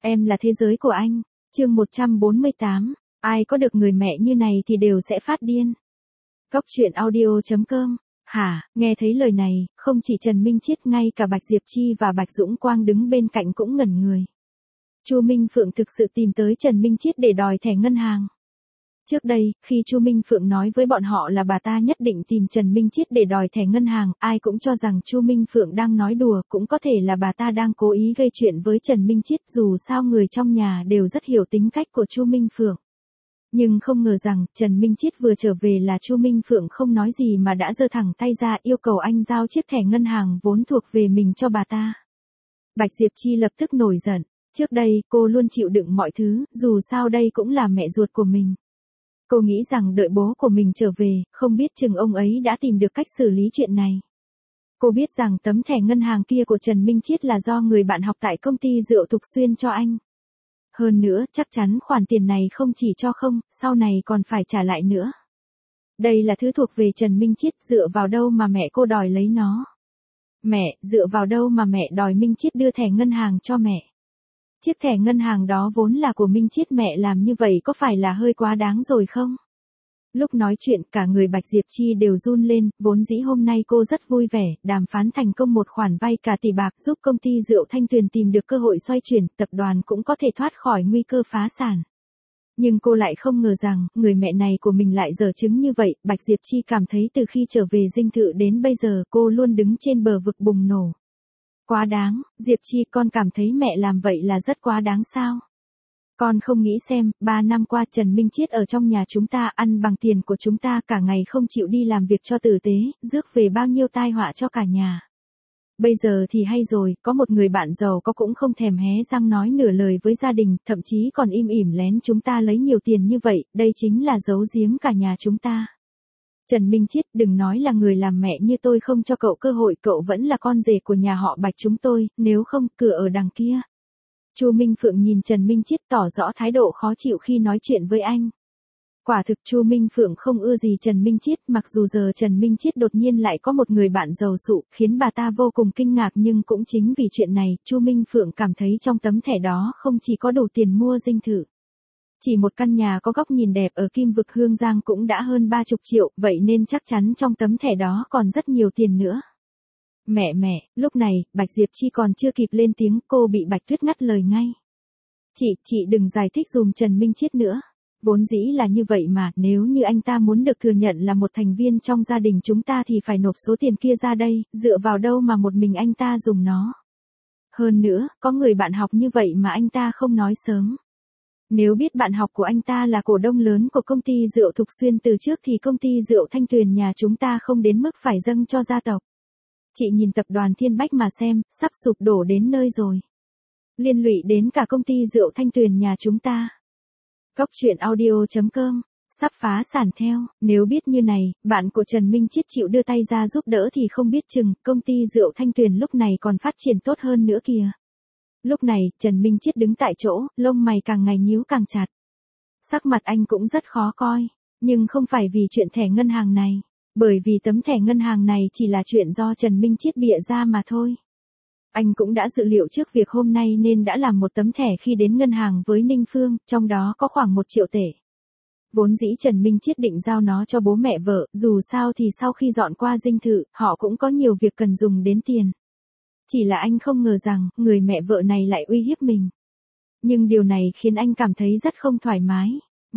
Em là thế giới của anh. Chương 148. Ai có được người mẹ như này thì đều sẽ phát điên. Cóc truyện audio.com. Hả, nghe thấy lời này, không chỉ Trần Minh Chiết, ngay cả Bạch Diệp Chi và Bạch Dũng Quang đứng bên cạnh cũng ngẩn người. Chu Minh Phượng thực sự tìm tới Trần Minh Chiết để đòi thẻ ngân hàng. Trước đây, khi Chu Minh Phượng nói với bọn họ là bà ta nhất định tìm Trần Minh Chiết để đòi thẻ ngân hàng, ai cũng cho rằng Chu Minh Phượng đang nói đùa, cũng có thể là bà ta đang cố ý gây chuyện với Trần Minh Chiết, dù sao người trong nhà đều rất hiểu tính cách của Chu Minh Phượng. Nhưng không ngờ rằng, Trần Minh Chiết vừa trở về là Chu Minh Phượng không nói gì mà đã giơ thẳng tay ra yêu cầu anh giao chiếc thẻ ngân hàng vốn thuộc về mình cho bà ta. Bạch Diệp Chi lập tức nổi giận. Trước đây, cô luôn chịu đựng mọi thứ, dù sao đây cũng là mẹ ruột của mình. Cô nghĩ rằng đợi bố của mình trở về, không biết chừng ông ấy đã tìm được cách xử lý chuyện này. Cô biết rằng tấm thẻ ngân hàng kia của Trần Minh Chiết là do người bạn học tại công ty rượu Thục Xuyên cho anh. Hơn nữa, chắc chắn khoản tiền này không chỉ cho không, sau này còn phải trả lại nữa. Đây là thứ thuộc về Trần Minh Chiết, dựa vào đâu mà mẹ cô đòi lấy nó? Mẹ, dựa vào đâu mà mẹ đòi Minh Chiết đưa thẻ ngân hàng cho mẹ? Chiếc thẻ ngân hàng đó vốn là của Minh Chiết, mẹ làm như vậy có phải là hơi quá đáng rồi không? Lúc nói chuyện cả người Bạch Diệp Chi đều run lên, vốn dĩ hôm nay cô rất vui vẻ, đàm phán thành công một khoản vay cả tỷ bạc giúp công ty rượu Thanh Tuyền tìm được cơ hội xoay chuyển, tập đoàn cũng có thể thoát khỏi nguy cơ phá sản. Nhưng cô lại không ngờ rằng, người mẹ này của mình lại dở chứng như vậy, Bạch Diệp Chi cảm thấy từ khi trở về dinh thự đến bây giờ cô luôn đứng trên bờ vực bùng nổ. Quá đáng, Diệp Chi, con cảm thấy mẹ làm vậy là rất quá đáng sao? Con không nghĩ xem, 3 năm qua Trần Minh Chiết ở trong nhà chúng ta ăn bằng tiền của chúng ta, cả ngày không chịu đi làm việc cho tử tế, rước về bao nhiêu tai họa cho cả nhà. Bây giờ thì hay rồi, có một người bạn giàu có cũng không thèm hé răng nói nửa lời với gia đình, thậm chí còn im ỉm lén chúng ta lấy nhiều tiền như vậy, đây chính là giấu giếm cả nhà chúng ta. Trần Minh Chiết, đừng nói là người làm mẹ như tôi không cho cậu cơ hội, cậu vẫn là con rể của nhà họ Bạch chúng tôi, nếu không, cửa ở đằng kia. Chu Minh Phượng nhìn Trần Minh Chiết tỏ rõ thái độ khó chịu khi nói chuyện với anh. Quả thực Chu Minh Phượng không ưa gì Trần Minh Chiết, mặc dù giờ Trần Minh Chiết đột nhiên lại có một người bạn giàu sụ, khiến bà ta vô cùng kinh ngạc, nhưng cũng chính vì chuyện này, Chu Minh Phượng cảm thấy trong tấm thẻ đó không chỉ có đủ tiền mua dinh thự. Chỉ một căn nhà có góc nhìn đẹp ở Kim Vực Hương Giang cũng đã hơn 30 triệu, vậy nên chắc chắn trong tấm thẻ đó còn rất nhiều tiền nữa. Mẹ, lúc này, Bạch Diệp Chi còn chưa kịp lên tiếng, cô bị Bạch Tuyết ngắt lời ngay. Chị đừng giải thích dùm Trần Minh Chiết nữa. Vốn dĩ là như vậy mà, nếu như anh ta muốn được thừa nhận là một thành viên trong gia đình chúng ta thì phải nộp số tiền kia ra đây, dựa vào đâu mà một mình anh ta dùng nó. Hơn nữa, có người bạn học như vậy mà anh ta không nói sớm. Nếu biết bạn học của anh ta là cổ đông lớn của công ty rượu Thục Xuyên từ trước thì công ty rượu Thanh Tuyền nhà chúng ta không đến mức phải dâng cho gia tộc. Chị nhìn tập đoàn Thiên Bách mà xem, sắp sụp đổ đến nơi rồi. Liên lụy đến cả công ty rượu Thanh Tuyền nhà chúng ta. Cóc truyện audio.com. Sắp phá sản theo, nếu biết như này, bạn của Trần Minh Chiết chịu đưa tay ra giúp đỡ thì không biết chừng, công ty rượu Thanh Tuyền lúc này còn phát triển tốt hơn nữa kìa. Lúc này, Trần Minh Chiết đứng tại chỗ, lông mày càng ngày nhíu càng chặt. Sắc mặt anh cũng rất khó coi, nhưng không phải vì chuyện thẻ ngân hàng này, bởi vì tấm thẻ ngân hàng này chỉ là chuyện do Trần Minh Chiết bịa ra mà thôi. Anh cũng đã dự liệu trước việc hôm nay nên đã làm một tấm thẻ khi đến ngân hàng với Ninh Phương, trong đó có khoảng 1 triệu tệ. Vốn dĩ Trần Minh Chiết định giao nó cho bố mẹ vợ, dù sao thì sau khi dọn qua dinh thự, họ cũng có nhiều việc cần dùng đến tiền. Chỉ là anh không ngờ rằng, người mẹ vợ này lại uy hiếp mình. Nhưng điều này khiến anh cảm thấy rất không thoải mái.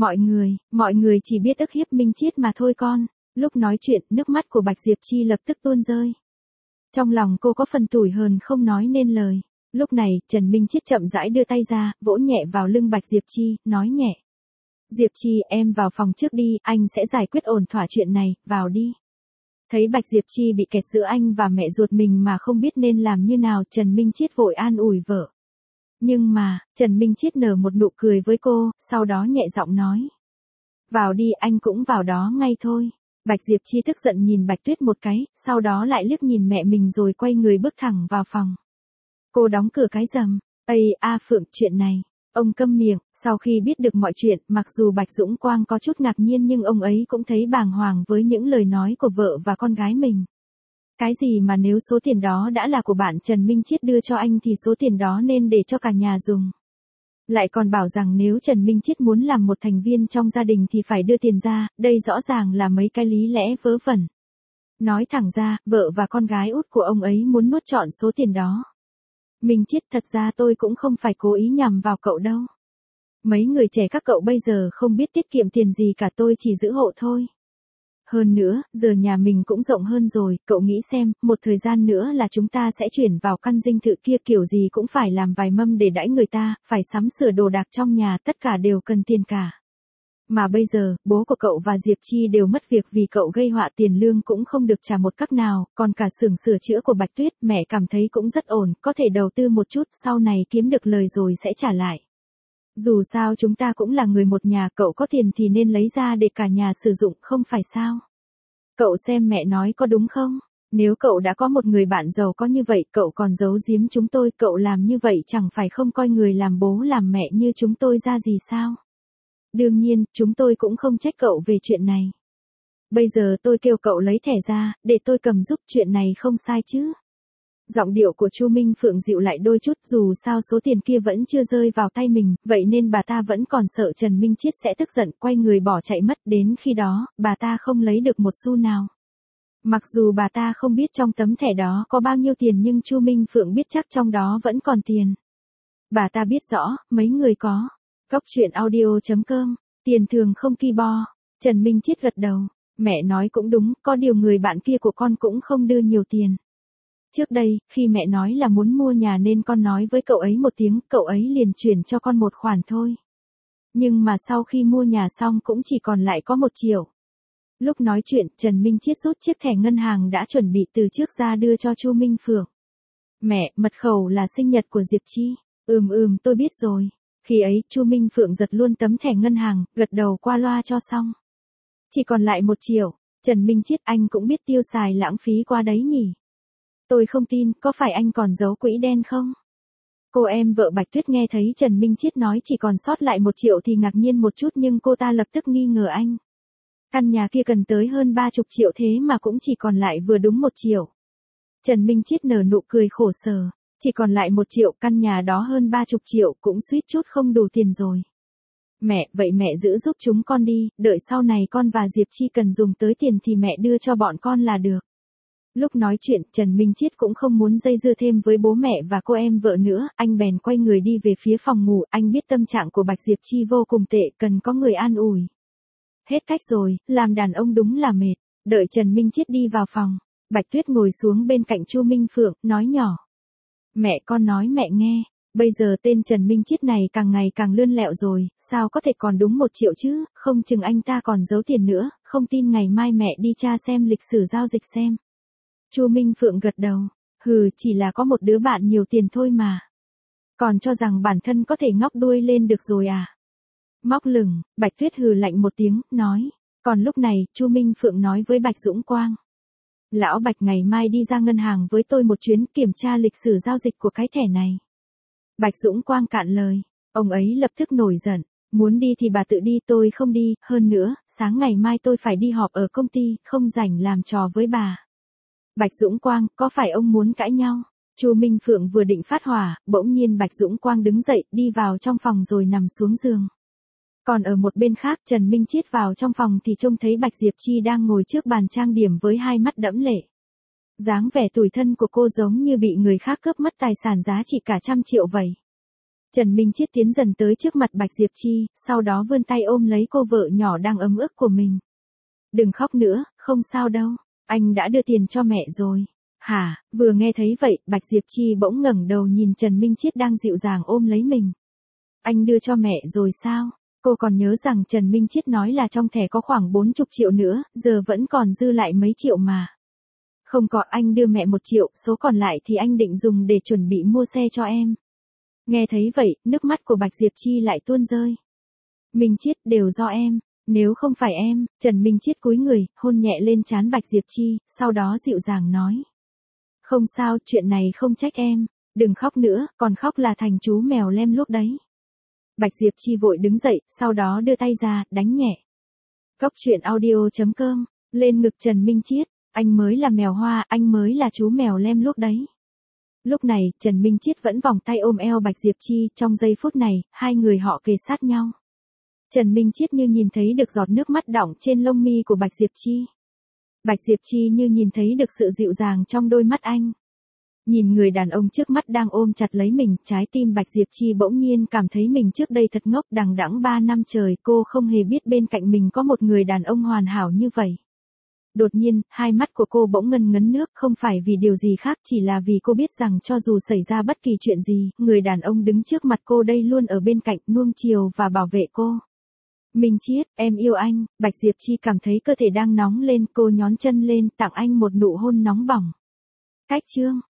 Mọi người chỉ biết ức hiếp Minh Chiết mà thôi con. Lúc nói chuyện, nước mắt của Bạch Diệp Chi lập tức tuôn rơi. Trong lòng cô có phần tủi hờn không nói nên lời. Lúc này, Trần Minh Chiết chậm rãi đưa tay ra, vỗ nhẹ vào lưng Bạch Diệp Chi, nói nhẹ. Diệp Chi, em vào phòng trước đi, anh sẽ giải quyết ổn thỏa chuyện này, vào đi. Thấy Bạch Diệp Chi bị kẹt giữa anh và mẹ ruột mình mà không biết nên làm như nào, Trần Minh Chiết vội an ủi vợ. Nhưng mà, Trần Minh Chiết nở một nụ cười với cô, sau đó nhẹ giọng nói. Vào đi, anh cũng vào đó ngay thôi. Bạch Diệp Chi tức giận nhìn Bạch Tuyết một cái, sau đó lại liếc nhìn mẹ mình rồi quay người bước thẳng vào phòng. Cô đóng cửa cái rầm. Ây a Phượng, chuyện này. Ông câm miệng, sau khi biết được mọi chuyện, mặc dù Bạch Dũng Quang có chút ngạc nhiên nhưng ông ấy cũng thấy bàng hoàng với những lời nói của vợ và con gái mình. Cái gì mà nếu số tiền đó đã là của bạn Trần Minh Chiết đưa cho anh thì số tiền đó nên để cho cả nhà dùng. Lại còn bảo rằng nếu Trần Minh Chiết muốn làm một thành viên trong gia đình thì phải đưa tiền ra, đây rõ ràng là mấy cái lý lẽ vớ vẩn. Nói thẳng ra, vợ và con gái út của ông ấy muốn nuốt trọn số tiền đó. Minh Chiết, thật ra tôi cũng không phải cố ý nhằm vào cậu đâu. Mấy người trẻ các cậu bây giờ không biết tiết kiệm tiền gì cả, tôi chỉ giữ hộ thôi. Hơn nữa, giờ nhà mình cũng rộng hơn rồi, cậu nghĩ xem, một thời gian nữa là chúng ta sẽ chuyển vào căn dinh thự kia, kiểu gì cũng phải làm vài mâm để đãi người ta, phải sắm sửa đồ đạc trong nhà, tất cả đều cần tiền cả. Mà bây giờ, bố của cậu và Diệp Chi đều mất việc vì cậu gây họa, tiền lương cũng không được trả một cấp nào, còn cả xưởng sửa chữa của Bạch Tuyết, mẹ cảm thấy cũng rất ổn, có thể đầu tư một chút, sau này kiếm được lời rồi sẽ trả lại. Dù sao chúng ta cũng là người một nhà, cậu có tiền thì nên lấy ra để cả nhà sử dụng, không phải sao? Cậu xem mẹ nói có đúng không? Nếu cậu đã có một người bạn giàu có như vậy, cậu còn giấu giếm chúng tôi, cậu làm như vậy chẳng phải không coi người làm bố làm mẹ như chúng tôi ra gì sao? Đương nhiên, chúng tôi cũng không trách cậu về chuyện này. Bây giờ tôi kêu cậu lấy thẻ ra, để tôi cầm giúp, chuyện này không sai chứ? Giọng điệu của Chu Minh Phượng dịu lại đôi chút, dù sao số tiền kia vẫn chưa rơi vào tay mình, vậy nên bà ta vẫn còn sợ Trần Minh Chiết sẽ tức giận, quay người bỏ chạy mất, đến khi đó, bà ta không lấy được một xu nào. Mặc dù bà ta không biết trong tấm thẻ đó có bao nhiêu tiền nhưng Chu Minh Phượng biết chắc trong đó vẫn còn tiền. Bà ta biết rõ, mấy người có. Góc truyện audio.com, tiền thường không ki bo. Trần Minh Chiết gật đầu. Mẹ nói cũng đúng, có điều người bạn kia của con cũng không đưa nhiều tiền. Trước đây, khi mẹ nói là muốn mua nhà nên con nói với cậu ấy một tiếng, cậu ấy liền chuyển cho con một khoản thôi. Nhưng mà sau khi mua nhà xong cũng chỉ còn lại có 1 triệu. Lúc nói chuyện, Trần Minh Chiết rút chiếc thẻ ngân hàng đã chuẩn bị từ trước ra đưa cho Chu Minh Phượng. Mẹ, mật khẩu là sinh nhật của Diệp Chi. Tôi biết rồi. Khi ấy, Chu Minh Phượng giật luôn tấm thẻ ngân hàng, gật đầu qua loa cho xong. Chỉ còn lại 1 triệu. Trần Minh Chiết, anh cũng biết tiêu xài lãng phí qua đấy nhỉ? Tôi không tin, có phải anh còn giấu quỹ đen không? Cô em vợ Bạch Tuyết nghe thấy Trần Minh Chiết nói chỉ còn sót lại 1 triệu thì ngạc nhiên một chút, nhưng cô ta lập tức nghi ngờ anh. Căn nhà kia cần tới hơn 30 triệu thế mà cũng chỉ còn lại vừa đúng 1 triệu. Trần Minh Chiết nở nụ cười khổ sở. Chỉ còn lại 1 triệu, căn nhà đó hơn 30 triệu, cũng suýt chút không đủ tiền rồi. Mẹ, vậy mẹ giữ giúp chúng con đi, đợi sau này con và Diệp Chi cần dùng tới tiền thì mẹ đưa cho bọn con là được. Lúc nói chuyện, Trần Minh Chiết cũng không muốn dây dưa thêm với bố mẹ và cô em vợ nữa, anh bèn quay người đi về phía phòng ngủ, anh biết tâm trạng của Bạch Diệp Chi vô cùng tệ, cần có người an ủi. Hết cách rồi, làm đàn ông đúng là mệt. Đợi Trần Minh Chiết đi vào phòng, Bạch Tuyết ngồi xuống bên cạnh Chu Minh Phượng, nói nhỏ. Mẹ, con nói mẹ nghe, bây giờ tên Trần Minh Chiết này càng ngày càng lươn lẹo rồi, sao có thể còn đúng 1 triệu chứ, không chừng anh ta còn giấu tiền nữa, không tin ngày mai mẹ đi tra xem lịch sử giao dịch xem. Chu Minh Phượng gật đầu, chỉ là có một đứa bạn nhiều tiền thôi mà. Còn cho rằng bản thân có thể ngóc đuôi lên được rồi à? Móc lửng, Bạch Tuyết hừ lạnh một tiếng, nói. Còn lúc này, Chu Minh Phượng nói với Bạch Dũng Quang. Lão Bạch, ngày mai đi ra ngân hàng với tôi một chuyến, kiểm tra lịch sử giao dịch của cái thẻ này. Bạch Dũng Quang cạn lời, ông ấy lập tức nổi giận. Muốn đi thì bà tự đi, tôi không đi, hơn nữa, sáng ngày mai tôi phải đi họp ở công ty, không rảnh làm trò với bà. Bạch Dũng Quang, có phải ông muốn cãi nhau? Chu Minh Phượng vừa định phát hỏa, bỗng nhiên Bạch Dũng Quang đứng dậy, đi vào trong phòng rồi nằm xuống giường. Còn ở một bên khác, Trần Minh Chiết vào trong phòng thì trông thấy Bạch Diệp Chi đang ngồi trước bàn trang điểm với hai mắt đẫm lệ. Dáng vẻ tủi thân của cô giống như bị người khác cướp mất tài sản giá trị cả 100 triệu vậy. Trần Minh Chiết tiến dần tới trước mặt Bạch Diệp Chi, sau đó vươn tay ôm lấy cô vợ nhỏ đang ấm ức của mình. Đừng khóc nữa, không sao đâu, anh đã đưa tiền cho mẹ rồi. Hả? Vừa nghe thấy vậy, Bạch Diệp Chi bỗng ngẩng đầu nhìn Trần Minh Chiết đang dịu dàng ôm lấy mình. Anh đưa cho mẹ rồi sao? Cô còn nhớ rằng Trần Minh Chiết nói là trong thẻ có khoảng 40 triệu nữa, giờ vẫn còn dư lại mấy triệu mà. Không có, anh đưa mẹ 1 triệu, số còn lại thì anh định dùng để chuẩn bị mua xe cho em. Nghe thấy vậy, nước mắt của Bạch Diệp Chi lại tuôn rơi. Minh Chiết, đều do em, nếu không phải em. Trần Minh Chiết cúi người, hôn nhẹ lên trán Bạch Diệp Chi, sau đó dịu dàng nói. Không sao, chuyện này không trách em, đừng khóc nữa, còn khóc là thành chú mèo lem lúc đấy. Bạch Diệp Chi vội đứng dậy, sau đó đưa tay ra, đánh nhẹ. Góc truyện audio.com, lên ngực Trần Minh Chiết, anh mới là mèo hoa, anh mới là chú mèo lem lúc đấy. Lúc này, Trần Minh Chiết vẫn vòng tay ôm eo Bạch Diệp Chi, trong giây phút này, hai người họ kề sát nhau. Trần Minh Chiết như nhìn thấy được giọt nước mắt đọng trên lông mi của Bạch Diệp Chi. Bạch Diệp Chi như nhìn thấy được sự dịu dàng trong đôi mắt anh. Nhìn người đàn ông trước mắt đang ôm chặt lấy mình, trái tim Bạch Diệp Chi bỗng nhiên cảm thấy mình trước đây thật ngốc, đằng đẵng 3 năm trời cô không hề biết bên cạnh mình có một người đàn ông hoàn hảo như vậy. Đột nhiên, hai mắt của cô bỗng ngấn ngấn nước, không phải vì điều gì khác, chỉ là vì cô biết rằng cho dù xảy ra bất kỳ chuyện gì, người đàn ông đứng trước mặt cô đây luôn ở bên cạnh, nuông chiều và bảo vệ cô. Minh Chiết, em yêu anh. Bạch Diệp Chi cảm thấy cơ thể đang nóng lên, cô nhón chân lên, tặng anh một nụ hôn nóng bỏng. Cách chương